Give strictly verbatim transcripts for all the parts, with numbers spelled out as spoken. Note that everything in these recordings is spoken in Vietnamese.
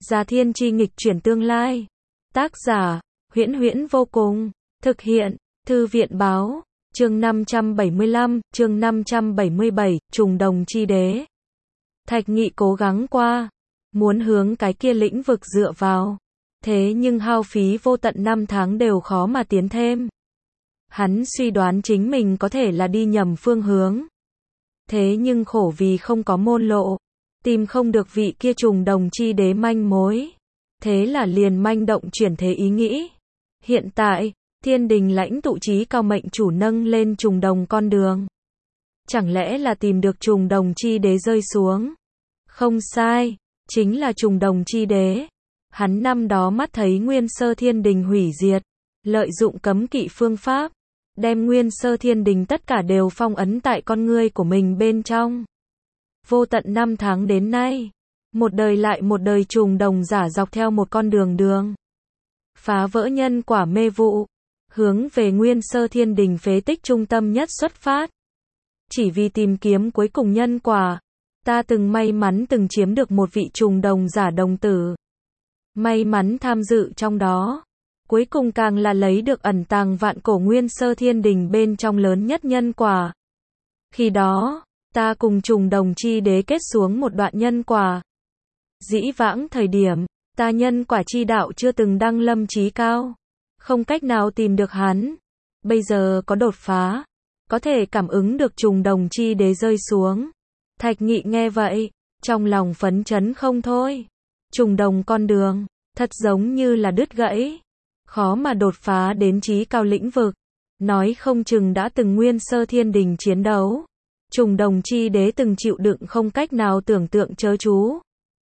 Gia Thiên Chi nghịch chuyển tương lai. Tác giả, Huyễn Huyễn vô cùng. Thực hiện, Thư viện báo. Chương năm trăm bảy mươi lăm, chương năm trăm bảy mươi bảy, trùng đồng chi đế. Thạch Nghị cố gắng qua, muốn hướng cái kia lĩnh vực dựa vào. Thế nhưng hao phí vô tận năm tháng đều khó mà tiến thêm. Hắn suy đoán chính mình có thể là đi nhầm phương hướng. Thế nhưng khổ vì không có môn lộ, tìm không được vị kia trùng đồng chi đế manh mối. Thế là liền manh động chuyển thế ý nghĩ. Hiện tại, thiên đình lãnh tụ chí cao mệnh chủ nâng lên trùng đồng con đường. Chẳng lẽ là tìm được trùng đồng chi đế rơi xuống? Không sai, chính là trùng đồng chi đế. Hắn năm đó mắt thấy nguyên sơ thiên đình hủy diệt, lợi dụng cấm kỵ phương pháp, đem nguyên sơ thiên đình tất cả đều phong ấn tại con ngươi của mình bên trong. Vô tận năm tháng đến nay, một đời lại một đời trùng đồng giả dọc theo một con đường đường. Phá vỡ nhân quả mê vụ, hướng về nguyên sơ thiên đình phế tích trung tâm nhất xuất phát. Chỉ vì tìm kiếm cuối cùng nhân quả, ta từng may mắn từng chiếm được một vị trùng đồng giả đồng tử. May mắn tham dự trong đó. Cuối cùng càng là lấy được ẩn tàng vạn cổ nguyên sơ thiên đình bên trong lớn nhất nhân quả. Khi đó, ta cùng trùng đồng chi đế kết xuống một đoạn nhân quả. Dĩ vãng thời điểm, ta nhân quả chi đạo chưa từng đăng lâm chí cao. Không cách nào tìm được hắn. Bây giờ có đột phá. Có thể cảm ứng được trùng đồng chi đế rơi xuống. Thạch Nghị nghe vậy, trong lòng phấn chấn không thôi. Trùng đồng con đường, thật giống như là đứt gãy. Khó mà đột phá đến chí cao lĩnh vực. Nói không chừng đã từng nguyên sơ thiên đình chiến đấu. Trùng đồng chi đế từng chịu đựng không cách nào tưởng tượng chớ chú.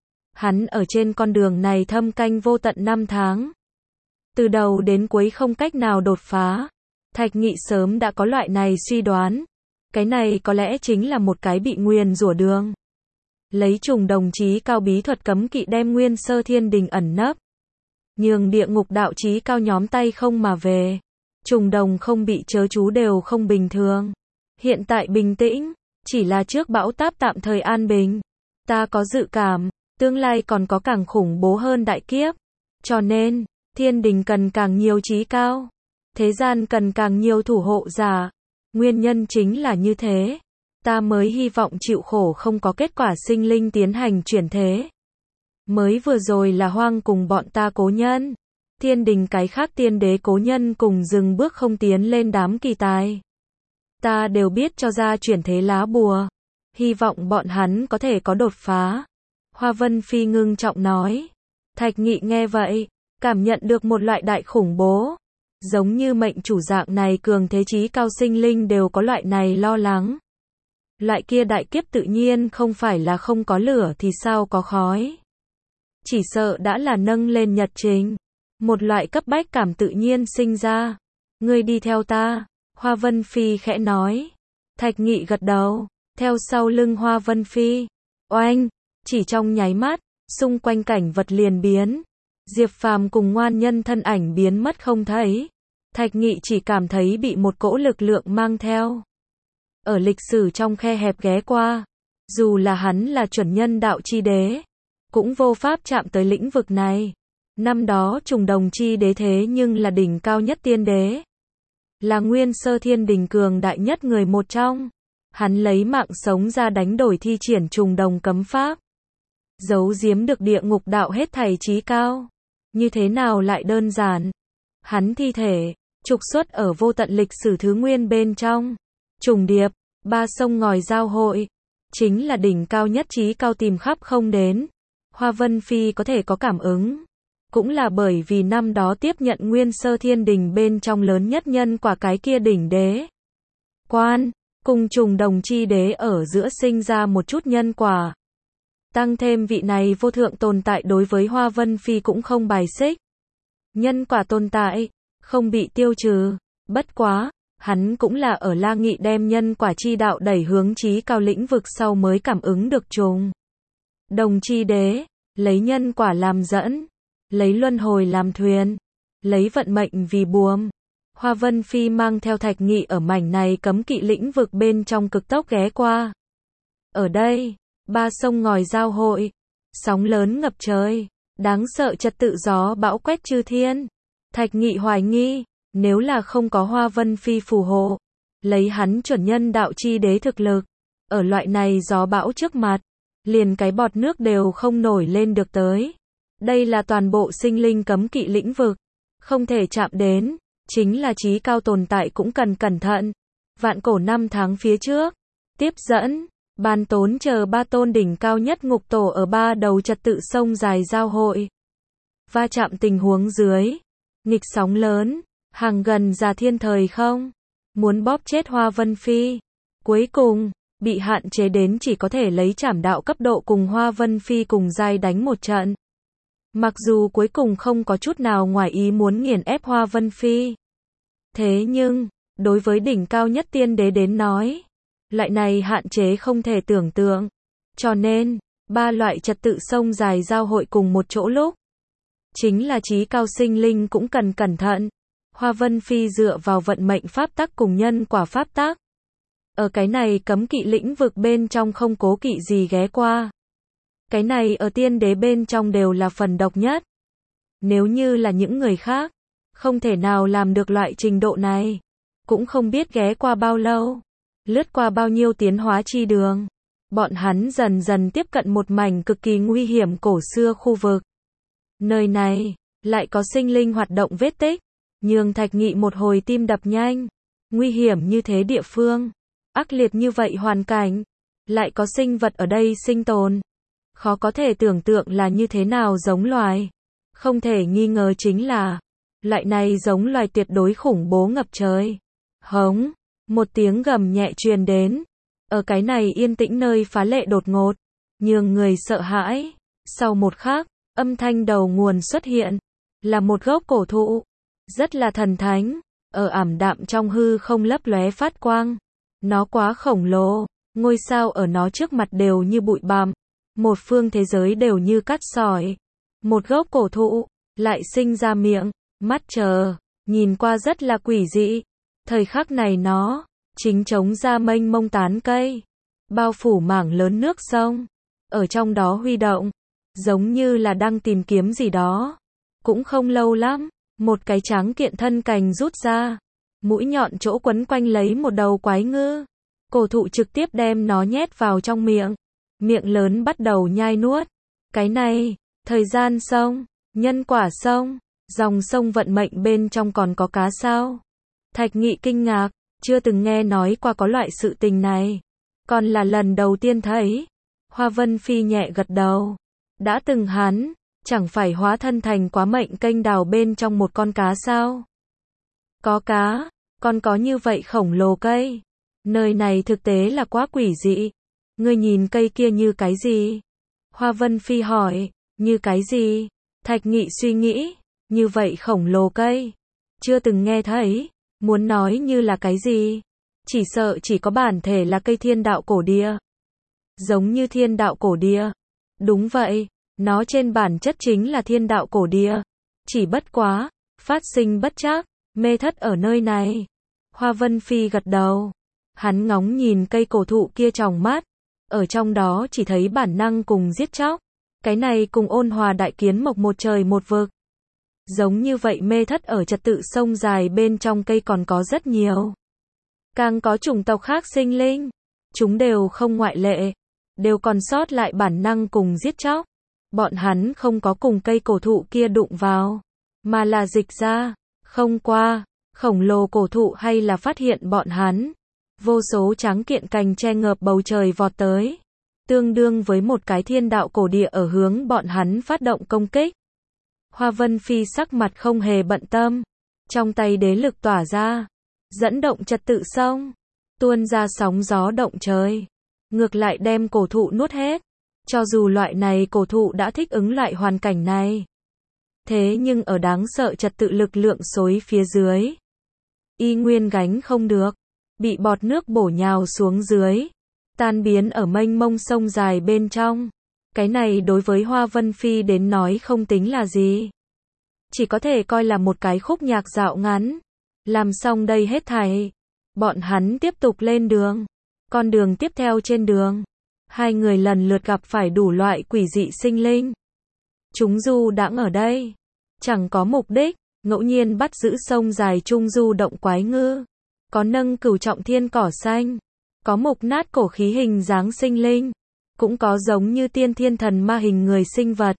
Hắn ở trên con đường này thâm canh vô tận năm tháng. Từ đầu đến cuối không cách nào đột phá. Thạch Nghị sớm đã có loại này suy đoán. Cái này có lẽ chính là một cái bị nguyền rủa đường. Lấy trùng đồng chí cao bí thuật cấm kỵ đem nguyên sơ thiên đình ẩn nấp. Nhường địa ngục đạo chí cao nhóm tay không mà về. Trùng đồng không bị chớ chú đều không bình thường. Hiện tại bình tĩnh, chỉ là trước bão táp tạm thời an bình. Ta có dự cảm, tương lai còn có càng khủng bố hơn đại kiếp. Cho nên, thiên đình cần càng nhiều chí cao. Thế gian cần càng nhiều thủ hộ giả. Nguyên nhân chính là như thế. Ta mới hy vọng chịu khổ không có kết quả sinh linh tiến hành chuyển thế. Mới vừa rồi là hoang cùng bọn ta cố nhân. Thiên đình cái khác tiên đế cố nhân cùng dừng bước không tiến lên đám kỳ tài. Ta đều biết cho ra chuyển thế lá bùa. Hy vọng bọn hắn có thể có đột phá. Hoa Vân Phi ngưng trọng nói. Thạch Nghị nghe vậy, cảm nhận được một loại đại khủng bố. Giống như mệnh chủ dạng này cường thế chí cao sinh linh đều có loại này lo lắng. Loại kia đại kiếp tự nhiên không phải là không có lửa thì sao có khói. Chỉ sợ đã là nâng lên nhật trình. Một loại cấp bách cảm tự nhiên sinh ra. Ngươi đi theo ta, Hoa Vân Phi khẽ nói. Thạch Nghị gật đầu, theo sau lưng Hoa Vân Phi. Oanh, chỉ trong nháy mắt, xung quanh cảnh vật liền biến. Diệp Phàm cùng ngoan nhân thân ảnh biến mất không thấy. Thạch Nghị chỉ cảm thấy bị một cỗ lực lượng mang theo. Ở lịch sử trong khe hẹp ghé qua. Dù là hắn là chuẩn nhân đạo chi đế, cũng vô pháp chạm tới lĩnh vực này. Năm đó trùng đồng chi đế thế nhưng là đỉnh cao nhất tiên đế. Là nguyên sơ thiên đình cường đại nhất người một trong. Hắn lấy mạng sống ra đánh đổi thi triển trùng đồng cấm pháp. Giấu giếm được địa ngục đạo hết thảy chí cao. Như thế nào lại đơn giản. Hắn thi thể, trục xuất ở vô tận lịch sử thứ nguyên bên trong. Trùng điệp, ba sông ngòi giao hội. Chính là đỉnh cao nhất chí cao tìm khắp không đến. Hoa Vân Phi có thể có cảm ứng. Cũng là bởi vì năm đó tiếp nhận nguyên sơ thiên đình bên trong lớn nhất nhân quả cái kia đỉnh đế. Quan, cùng trùng đồng chi đế ở giữa sinh ra một chút nhân quả. Tăng thêm vị này vô thượng tồn tại đối với Hoa Vân Phi cũng không bài xích. Nhân quả tồn tại, không bị tiêu trừ. Bất quá, hắn cũng là ở La Nghị đem nhân quả chi đạo đẩy hướng chí cao lĩnh vực sau mới cảm ứng được trùng đồng chi đế, lấy nhân quả làm dẫn, lấy luân hồi làm thuyền, lấy vận mệnh vì buồm. Hoa Vân Phi mang theo Thạch Nghị ở mảnh này cấm kỵ lĩnh vực bên trong cực tốc ghé qua. Ở đây, ba sông ngòi giao hội, sóng lớn ngập trời, Đáng sợ trật tự gió bão quét chư thiên. Thạch Nghị hoài nghi, nếu là không có Hoa Vân Phi phù hộ, lấy hắn chuẩn nhân đạo chi đế thực lực, ở loại này gió bão trước mặt, liền cái bọt nước đều không nổi lên được tới. Đây là toàn bộ sinh linh cấm kỵ lĩnh vực, không thể chạm đến, chính là chí cao tồn tại cũng cần cẩn thận. Vạn cổ năm tháng phía trước, tiếp dẫn, Ban Tốn chờ ba tôn đỉnh cao nhất ngục tổ ở ba đầu trật tự sông dài giao hội. Va chạm tình huống dưới, nghịch sóng lớn, hàng gần ra thiên thời không, muốn bóp chết Hoa Vân Phi. Cuối cùng, bị hạn chế đến chỉ có thể lấy trảm đạo cấp độ cùng Hoa Vân Phi cùng giai đánh một trận. Mặc dù cuối cùng không có chút nào ngoài ý muốn nghiền ép Hoa Vân Phi. Thế nhưng, đối với đỉnh cao nhất tiên đế đến nói, loại này hạn chế không thể tưởng tượng. Cho nên, ba loại trật tự sông dài giao hội cùng một chỗ lúc. Chính là chí cao sinh linh cũng cần cẩn thận. Hoa Vân Phi dựa vào vận mệnh pháp tắc cùng nhân quả pháp tắc. Ở cái này cấm kỵ lĩnh vực bên trong không cố kỵ gì ghé qua. Cái này ở tiên đế bên trong đều là phần độc nhất. Nếu như là những người khác, không thể nào làm được loại trình độ này. Cũng không biết ghé qua bao lâu, lướt qua bao nhiêu tiến hóa chi đường. Bọn hắn dần dần tiếp cận một mảnh cực kỳ nguy hiểm cổ xưa khu vực. Nơi này, lại có sinh linh hoạt động vết tích, nhường Thạch Nghị một hồi tim đập nhanh. Nguy hiểm như thế địa phương, ác liệt như vậy hoàn cảnh, lại có sinh vật ở đây sinh tồn. Khó có thể tưởng tượng là như thế nào giống loài. Không thể nghi ngờ chính là, loại này giống loài tuyệt đối khủng bố ngập trời. Hống, một tiếng gầm nhẹ truyền đến. Ở cái này yên tĩnh nơi phá lệ đột ngột, nhường người sợ hãi. Sau một khắc, âm thanh đầu nguồn xuất hiện, là một gốc cổ thụ, rất là thần thánh, ở ảm đạm trong hư không lấp lóe phát quang. Nó quá khổng lồ, ngôi sao ở nó trước mặt đều như bụi bặm, một phương thế giới đều như cát sỏi. Một gốc cổ thụ, lại sinh ra miệng, mắt chờ, nhìn qua rất là quỷ dị. Thời khắc này nó, chính chống ra mênh mông tán cây, bao phủ mảng lớn nước sông, ở trong đó huy động, giống như là đang tìm kiếm gì đó. Cũng không lâu lắm, một cái tráng kiện thân cành rút ra, mũi nhọn chỗ quấn quanh lấy một đầu quái ngư. Cổ thụ trực tiếp đem nó nhét vào trong miệng, miệng lớn bắt đầu nhai nuốt. Cái này, thời gian sông, nhân quả sông, dòng sông vận mệnh bên trong còn có cá sao? Thạch Nghị kinh ngạc, chưa từng nghe nói qua có loại sự tình này, còn là lần đầu tiên thấy. Hoa Vân Phi nhẹ gật đầu, đã từng hắn, chẳng phải hóa thân thành quá mệnh kênh đào bên trong một con cá sao? Có cá, còn có như vậy khổng lồ cây. Nơi này thực tế là quá quỷ dị. Ngươi nhìn cây kia như cái gì? Hoa Vân Phi hỏi, như cái gì? Thạch Nghị suy nghĩ, như vậy khổng lồ cây, chưa từng nghe thấy, muốn nói như là cái gì? Chỉ sợ chỉ có bản thể là cây thiên đạo cổ địa. Giống như thiên đạo cổ địa. Đúng vậy, nó trên bản chất chính là thiên đạo cổ địa. Chỉ bất quá, phát sinh bất trắc, mê thất ở nơi này. Hoa Vân Phi gật đầu. Hắn ngóng nhìn cây cổ thụ kia tròng mắt. Ở trong đó chỉ thấy bản năng cùng giết chóc. Cái này cùng ôn hòa đại kiến mộc một trời một vực. Giống như vậy mê thất ở trật tự sông dài bên trong cây còn có rất nhiều. Càng có chủng tộc khác sinh linh. Chúng đều không ngoại lệ. Đều còn sót lại bản năng cùng giết chóc. Bọn hắn không có cùng cây cổ thụ kia đụng vào, mà là dịch ra, không qua, khổng lồ cổ thụ hay là phát hiện bọn hắn. Vô số tráng kiện cành che ngợp bầu trời vọt tới, tương đương với một cái thiên đạo cổ địa ở hướng bọn hắn phát động công kích. Hoa Vân Phi sắc mặt không hề bận tâm, trong tay đế lực tỏa ra, dẫn động trật tự sông, tuôn ra sóng gió động trời, ngược lại đem cổ thụ nuốt hết. Cho dù loại này cổ thụ đã thích ứng loại hoàn cảnh này, thế nhưng ở đáng sợ trật tự lực lượng xối phía dưới, y nguyên gánh không được, bị bọt nước bổ nhào xuống dưới, tan biến ở mênh mông sông dài bên trong. Cái này đối với Hoa Vân Phi đến nói không tính là gì, chỉ có thể coi là một cái khúc nhạc dạo ngắn. Làm xong đây hết thảy, bọn hắn tiếp tục lên đường. Con đường tiếp theo trên đường, hai người lần lượt gặp phải đủ loại quỷ dị sinh linh. Chúng du đãng ở đây, chẳng có mục đích, ngẫu nhiên bắt giữ sông dài trung du động quái ngư, có nâng cửu trọng thiên cỏ xanh, có mục nát cổ khí hình dáng sinh linh, cũng có giống như tiên thiên thần ma hình người sinh vật.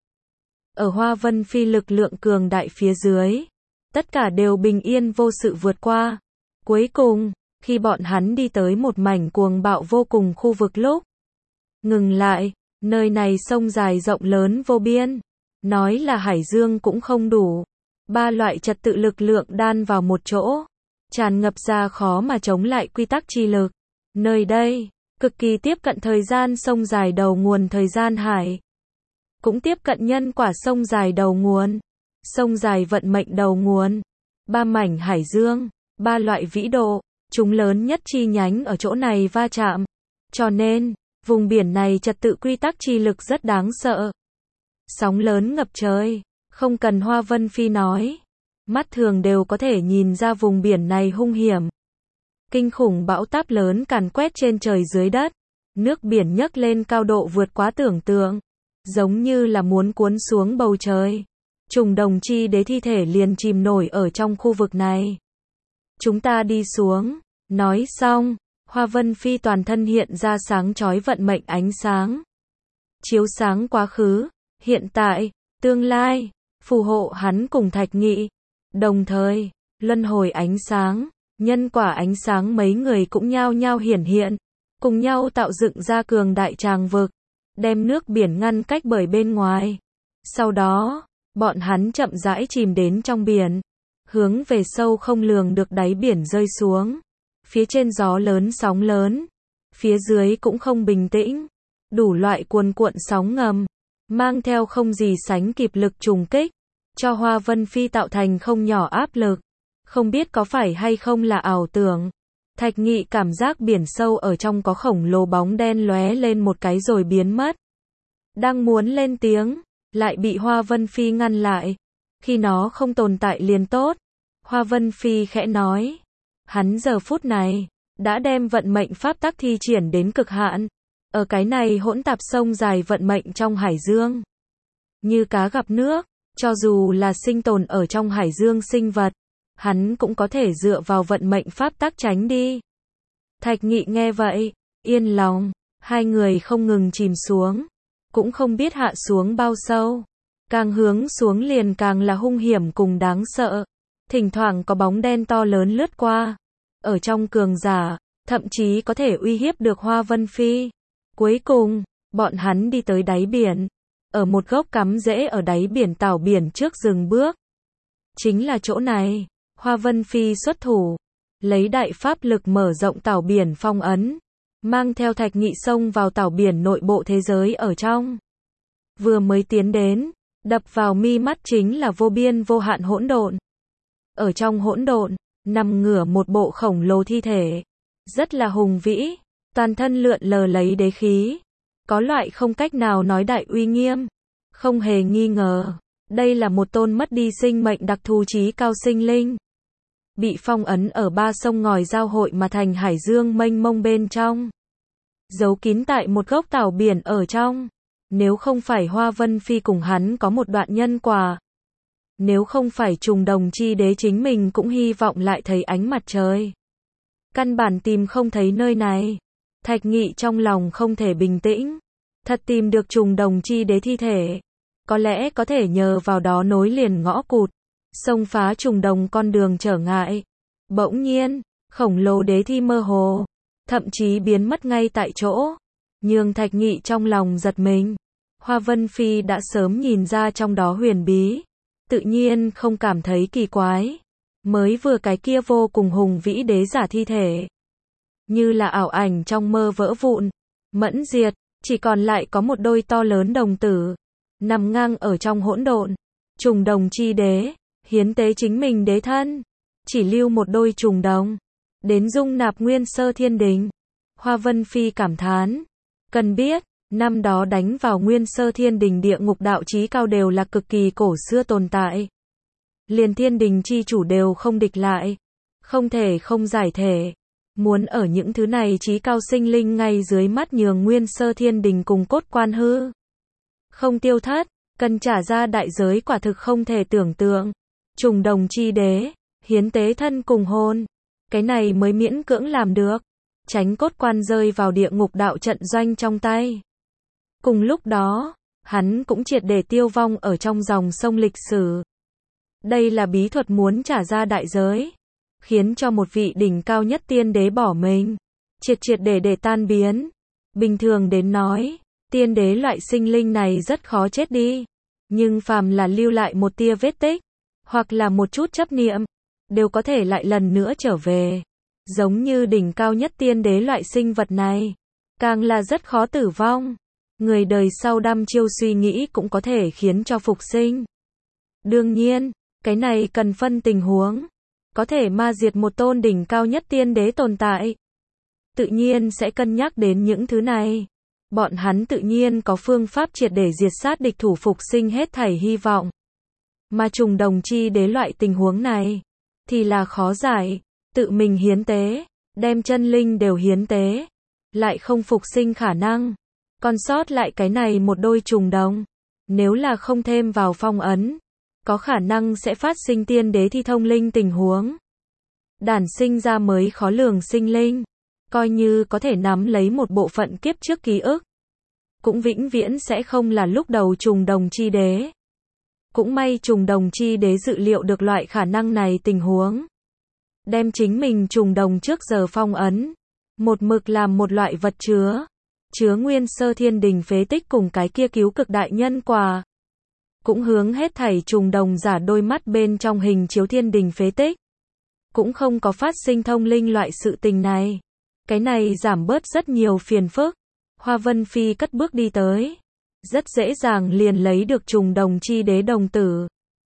Ở Hoa Vân Phi lực lượng cường đại phía dưới, tất cả đều bình yên vô sự vượt qua. Cuối cùng, khi bọn hắn đi tới một mảnh cuồng bạo vô cùng khu vực lúc ngừng lại, nơi này sông dài rộng lớn vô biên, nói là hải dương cũng không đủ. Ba loại trật tự lực lượng đan vào một chỗ, tràn ngập ra khó mà chống lại quy tắc chi lực. Nơi đây, cực kỳ tiếp cận thời gian sông dài đầu nguồn thời gian hải, cũng tiếp cận nhân quả sông dài đầu nguồn, sông dài vận mệnh đầu nguồn. Ba mảnh hải dương, ba loại vĩ độ, chúng lớn nhất chi nhánh ở chỗ này va chạm. Cho nên, vùng biển này trật tự quy tắc chi lực rất đáng sợ. Sóng lớn ngập trời, không cần Hoa Vân Phi nói, mắt thường đều có thể nhìn ra vùng biển này hung hiểm. Kinh khủng bão táp lớn càn quét trên trời dưới đất, nước biển nhấc lên cao độ vượt quá tưởng tượng, giống như là muốn cuốn xuống bầu trời. Trùng đồng chi đế thi thể liền chìm nổi ở trong khu vực này. Chúng ta đi xuống. Nói xong, Hoa Vân Phi toàn thân hiện ra sáng chói vận mệnh ánh sáng, chiếu sáng quá khứ, hiện tại, tương lai, phù hộ hắn cùng Thạch Nghị. Đồng thời, luân hồi ánh sáng, nhân quả ánh sáng mấy người cũng nhao nhao hiển hiện, cùng nhau tạo dựng ra cường đại tràng vực, đem nước biển ngăn cách bởi bên ngoài. Sau đó, bọn hắn chậm rãi chìm đến trong biển, hướng về sâu không lường được đáy biển rơi xuống. Phía trên gió lớn sóng lớn, phía dưới cũng không bình tĩnh, đủ loại cuồn cuộn sóng ngầm, mang theo không gì sánh kịp lực trùng kích, cho Hoa Vân Phi tạo thành không nhỏ áp lực. Không biết có phải hay không là ảo tưởng, Thạch Nghị cảm giác biển sâu ở trong có khổng lồ bóng đen lóe lên một cái rồi biến mất. Đang muốn lên tiếng, lại bị Hoa Vân Phi ngăn lại. Khi nó không tồn tại liền tốt. Hoa Vân Phi khẽ nói. Hắn giờ phút này, đã đem vận mệnh pháp tắc thi triển đến cực hạn. Ở cái này hỗn tạp sông dài vận mệnh trong hải dương. Như cá gặp nước, cho dù là sinh tồn ở trong hải dương sinh vật, hắn cũng có thể dựa vào vận mệnh pháp tắc tránh đi. Thạch Nghị nghe vậy, yên lòng, hai người không ngừng chìm xuống, cũng không biết hạ xuống bao sâu. Càng hướng xuống liền càng là hung hiểm cùng đáng sợ. Thỉnh thoảng có bóng đen to lớn lướt qua. Ở trong cường giả, thậm chí có thể uy hiếp được Hoa Vân Phi. Cuối cùng, bọn hắn đi tới đáy biển. Ở một gốc cắm rễ ở đáy biển tảo biển trước dừng bước. Chính là chỗ này, Hoa Vân Phi xuất thủ. Lấy đại pháp lực mở rộng tảo biển phong ấn. Mang theo Thạch Nghị xông vào tảo biển nội bộ thế giới ở trong. Vừa mới tiến đến, đập vào mi mắt chính là vô biên vô hạn hỗn độn. Ở trong hỗn độn, nằm ngửa một bộ khổng lồ thi thể. Rất là hùng vĩ, toàn thân lượn lờ lấy đế khí. Có loại không cách nào nói đại uy nghiêm. Không hề nghi ngờ, đây là một tôn mất đi sinh mệnh đặc thù trí cao sinh linh. Bị phong ấn ở ba sông ngòi giao hội mà thành hải dương mênh mông bên trong. Giấu kín tại một gốc tảo biển ở trong. Nếu không phải Hoa Vân Phi cùng hắn có một đoạn nhân quả. Nếu không phải trùng đồng chi đế chính mình cũng hy vọng lại thấy ánh mặt trời. Căn bản tìm không thấy nơi này. Thạch Nghị trong lòng không thể bình tĩnh. Thật tìm được trùng đồng chi đế thi thể. Có lẽ có thể nhờ vào đó nối liền ngõ cụt. Xông phá trùng đồng con đường trở ngại. Bỗng nhiên, khổng lồ đế thi mơ hồ. Thậm chí biến mất ngay tại chỗ. Nhường Thạch Nghị trong lòng giật mình. Hoa Vân Phi đã sớm nhìn ra trong đó huyền bí. Tự nhiên không cảm thấy kỳ quái. Mới vừa cái kia vô cùng hùng vĩ đế giả thi thể. Như là ảo ảnh trong mơ vỡ vụn. Mẫn diệt, chỉ còn lại có một đôi to lớn đồng tử. Nằm ngang ở trong hỗn độn. Trùng đồng chi đế, hiến tế chính mình đế thân. Chỉ lưu một đôi trùng đồng. Đến dung nạp nguyên sơ thiên đình. Hoa Vân Phi cảm thán. Cần biết, năm đó đánh vào nguyên sơ thiên đình địa ngục đạo chí cao đều là cực kỳ cổ xưa tồn tại. Liền thiên đình chi chủ đều không địch lại. Không thể không giải thể. Muốn ở những thứ này chí cao sinh linh ngay dưới mắt nhường nguyên sơ thiên đình cùng cốt quan hư. Không tiêu thất, cần trả ra đại giới quả thực không thể tưởng tượng. Trùng đồng chi đế, hiến tế thân cùng hồn. Cái này mới miễn cưỡng làm được. Tránh cốt quan rơi vào địa ngục đạo trận doanh trong tay. Cùng lúc đó, hắn cũng triệt để tiêu vong ở trong dòng sông lịch sử. Đây là bí thuật muốn trả ra đại giới, khiến cho một vị đỉnh cao nhất tiên đế bỏ mình, triệt triệt để để tan biến. Bình thường đến nói, tiên đế loại sinh linh này rất khó chết đi, nhưng phàm là lưu lại một tia vết tích, hoặc là một chút chấp niệm, đều có thể lại lần nữa trở về. Giống như đỉnh cao nhất tiên đế loại sinh vật này, càng là rất khó tử vong. Người đời sau đăm chiêu suy nghĩ cũng có thể khiến cho phục sinh. Đương nhiên, cái này cần phân tình huống. Có thể ma diệt một tôn đỉnh cao nhất tiên đế tồn tại, tự nhiên sẽ cân nhắc đến những thứ này. Bọn hắn tự nhiên có phương pháp triệt để diệt sát địch thủ phục sinh hết thảy hy vọng. Mà trùng đồng chi đế loại tình huống này, thì là khó giải. Tự mình hiến tế, đem chân linh đều hiến tế, lại không phục sinh khả năng. Còn sót lại cái này một đôi trùng đồng, nếu là không thêm vào phong ấn, có khả năng sẽ phát sinh tiên đế thi thông linh tình huống. Đản sinh ra mới khó lường sinh linh, coi như có thể nắm lấy một bộ phận kiếp trước ký ức, cũng vĩnh viễn sẽ không là lúc đầu trùng đồng chi đế. Cũng may trùng đồng chi đế dự liệu được loại khả năng này tình huống. Đem chính mình trùng đồng trước giờ phong ấn, một mực làm một loại vật chứa, chứa nguyên sơ thiên đình phế tích cùng cái kia cứu cực đại nhân quả. Cũng hướng hết thảy trùng đồng giả đôi mắt bên trong hình chiếu thiên đình phế tích. Cũng không có phát sinh thông linh loại sự tình này. Cái này giảm bớt rất nhiều phiền phức. Hoa Vân Phi cất bước đi tới, rất dễ dàng liền lấy được trùng đồng chi đế đồng tử.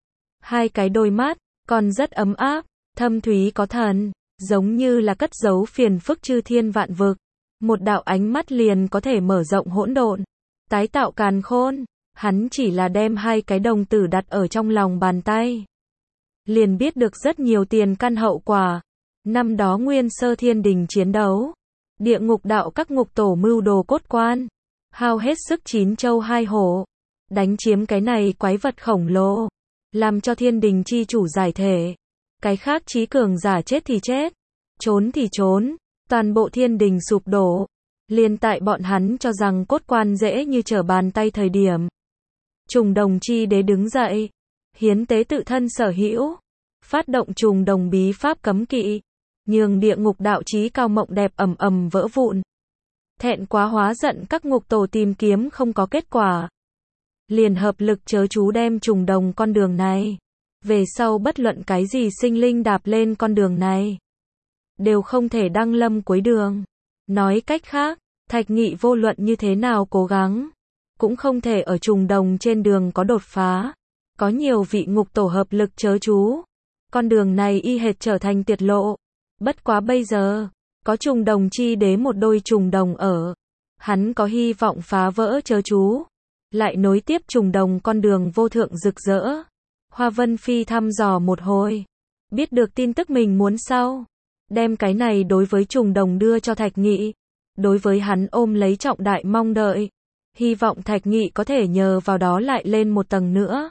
Hai cái đôi mắt, còn rất ấm áp, thâm thúy có thần, giống như là cất giấu phiền phức chư thiên vạn vực. Một đạo ánh mắt liền có thể mở rộng hỗn độn, tái tạo càn khôn. Hắn chỉ là đem hai cái đồng tử đặt ở trong lòng bàn tay, liền biết được rất nhiều tiền căn hậu quả. Năm đó nguyên sơ thiên đình chiến đấu, địa ngục đạo các ngục tổ mưu đồ cốt quan, hao hết sức chín châu hai hổ, đánh chiếm cái này quái vật khổng lồ, làm cho thiên đình chi chủ giải thể. Cái khác trí cường giả chết thì chết, trốn thì trốn, toàn bộ thiên đình sụp đổ. Liền tại bọn hắn cho rằng cốt quan dễ như trở bàn tay thời điểm, trùng đồng chi đế đứng dậy, hiến tế tự thân sở hữu, phát động trùng đồng bí pháp cấm kỵ, nhường địa ngục đạo chí cao mộng đẹp ầm ầm vỡ vụn. Thẹn quá hóa giận các ngục tổ tìm kiếm không có kết quả, liền hợp lực chớ chú đem trùng đồng con đường này. Về sau bất luận cái gì sinh linh đạp lên con đường này, đều không thể đăng lâm cuối đường. Nói cách khác, Thạch Nghị vô luận như thế nào cố gắng, cũng không thể ở trùng đồng trên đường có đột phá. Có nhiều vị ngục tổ hợp lực chớ chú, con đường này y hệt trở thành tiệt lộ. Bất quá bây giờ, có trùng đồng chi đế một đôi trùng đồng ở, hắn có hy vọng phá vỡ chớ chú, lại nối tiếp trùng đồng con đường vô thượng rực rỡ. Hoa Vân Phi thăm dò một hồi, biết được tin tức mình muốn sau, đem cái này đối với trùng đồng đưa cho Thạch Nghị. Đối với hắn ôm lấy trọng đại mong đợi, hy vọng Thạch Nghị có thể nhờ vào đó lại lên một tầng nữa,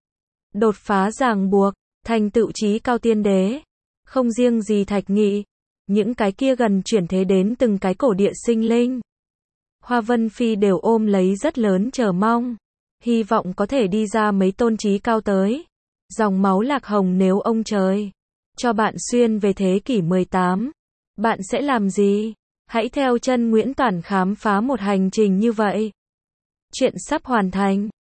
đột phá ràng buộc, thành tựu chí cao tiên đế. Không riêng gì Thạch Nghị, những cái kia gần chuyển thế đến từng cái cổ địa sinh linh, Hoa Vân Phi đều ôm lấy rất lớn chờ mong, hy vọng có thể đi ra mấy tôn chí cao tới. Dòng máu lạc hồng nếu ông trời cho bạn xuyên về thế kỷ mười tám, bạn sẽ làm gì? Hãy theo chân Nguyễn Toản khám phá một hành trình như vậy. Chuyện sắp hoàn thành.